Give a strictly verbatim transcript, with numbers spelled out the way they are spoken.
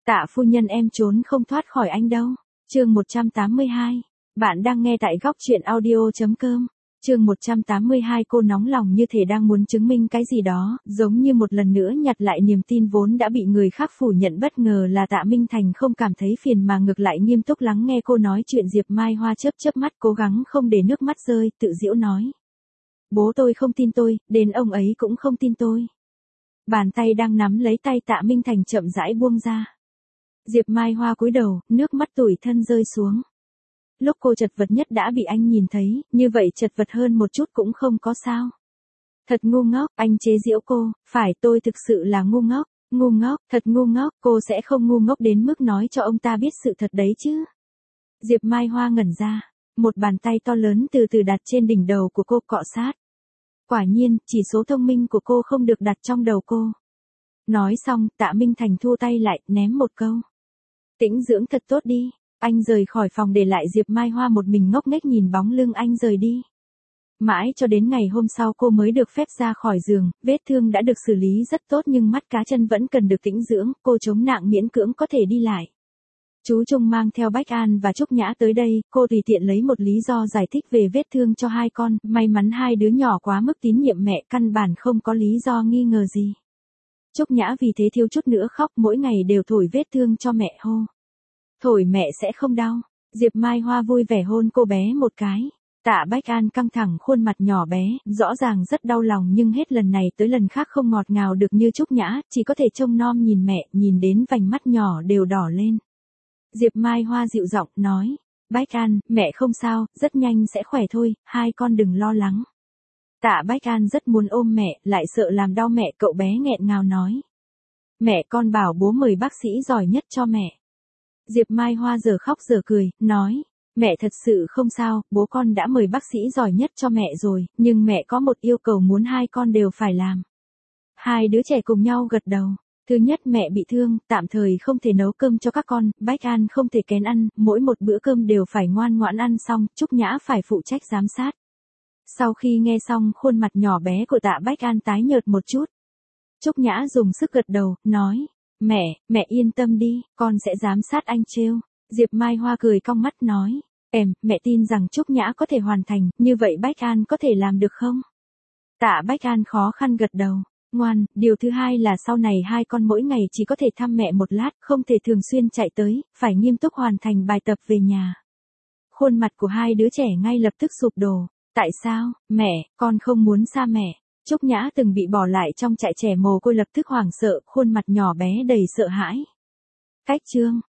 Tạ phu nhân em trốn không thoát khỏi anh đâu. Chương một trăm tám mươi hai. Bạn đang nghe tại góc truyện audio chấm com. Chương một trăm tám mươi hai. Cô nóng lòng như thể đang muốn chứng minh cái gì đó, giống như một lần nữa nhặt lại niềm tin vốn đã bị người khác phủ nhận. Bất ngờ là Tạ Minh Thành không cảm thấy phiền mà ngược lại nghiêm túc lắng nghe cô nói chuyện. Diệp Mai Hoa chớp chớp mắt cố gắng không để nước mắt rơi, tự giễu nói. Bố tôi không tin tôi, đến ông ấy cũng không tin tôi. Bàn tay đang nắm lấy tay Tạ Minh Thành chậm rãi buông ra. Diệp Mai Hoa cúi đầu, nước mắt tủi thân rơi xuống. Lúc cô chật vật nhất đã bị anh nhìn thấy, như vậy chật vật hơn một chút cũng không có sao. Thật ngu ngốc, anh chế giễu cô, phải tôi thực sự là ngu ngốc, ngu ngốc, thật ngu ngốc, cô sẽ không ngu ngốc đến mức nói cho ông ta biết sự thật đấy chứ. Diệp Mai Hoa ngẩn ra, một bàn tay to lớn từ từ đặt trên đỉnh đầu của cô cọ sát. Quả nhiên, chỉ số thông minh của cô không được đặt trong đầu cô. Nói xong, Tạ Minh Thành thu tay lại, ném một câu. Tĩnh dưỡng thật tốt đi. Anh rời khỏi phòng để lại Diệp Mai Hoa một mình ngốc nghếch nhìn bóng lưng anh rời đi. Mãi cho đến ngày hôm sau cô mới được phép ra khỏi giường, vết thương đã được xử lý rất tốt nhưng mắt cá chân vẫn cần được tĩnh dưỡng, cô chống nạng miễn cưỡng có thể đi lại. Chú Trung mang theo Bách An và Trúc Nhã tới đây, cô tùy tiện lấy một lý do giải thích về vết thương cho hai con, may mắn hai đứa nhỏ quá mức tín nhiệm mẹ, căn bản không có lý do nghi ngờ gì. Trúc Nhã vì thế thiếu chút nữa khóc, mỗi ngày đều thổi vết thương cho mẹ hô. Thổi mẹ sẽ không đau. Diệp Mai Hoa vui vẻ hôn cô bé một cái. Tạ Bách An căng thẳng khuôn mặt nhỏ bé, rõ ràng rất đau lòng nhưng hết lần này tới lần khác không ngọt ngào được như Trúc Nhã, chỉ có thể trông nom nhìn mẹ, nhìn đến vành mắt nhỏ đều đỏ lên. Diệp Mai Hoa dịu giọng nói, Bách An, mẹ không sao, rất nhanh sẽ khỏe thôi, hai con đừng lo lắng. Tạ Bách An rất muốn ôm mẹ, lại sợ làm đau mẹ, cậu bé nghẹn ngào nói. Mẹ con bảo bố mời bác sĩ giỏi nhất cho mẹ. Diệp Mai Hoa giờ khóc giờ cười, nói, mẹ thật sự không sao, bố con đã mời bác sĩ giỏi nhất cho mẹ rồi, nhưng mẹ có một yêu cầu muốn hai con đều phải làm. Hai đứa trẻ cùng nhau gật đầu. Thứ nhất mẹ bị thương, tạm thời không thể nấu cơm cho các con, Bách An không thể kén ăn, mỗi một bữa cơm đều phải ngoan ngoãn ăn xong, Trúc Nhã phải phụ trách giám sát. Sau khi nghe xong khuôn mặt nhỏ bé của Tạ Bách An tái nhợt một chút. Trúc Nhã dùng sức gật đầu, nói, mẹ, mẹ yên tâm đi, con sẽ giám sát anh trêu. Diệp Mai Hoa cười cong mắt nói, em, mẹ tin rằng Trúc Nhã có thể hoàn thành, như vậy Bách An có thể làm được không? Tạ Bách An khó khăn gật đầu. Ngoan, điều thứ hai là sau này hai con mỗi ngày chỉ có thể thăm mẹ một lát, không thể thường xuyên chạy tới, phải nghiêm túc hoàn thành bài tập về nhà. Khuôn mặt của hai đứa trẻ ngay lập tức sụp đổ. Tại sao, mẹ, con không muốn xa mẹ. Trúc Nhã từng bị bỏ lại trong trại trẻ mồ côi lập tức hoảng sợ, khuôn mặt nhỏ bé đầy sợ hãi. Cách chương.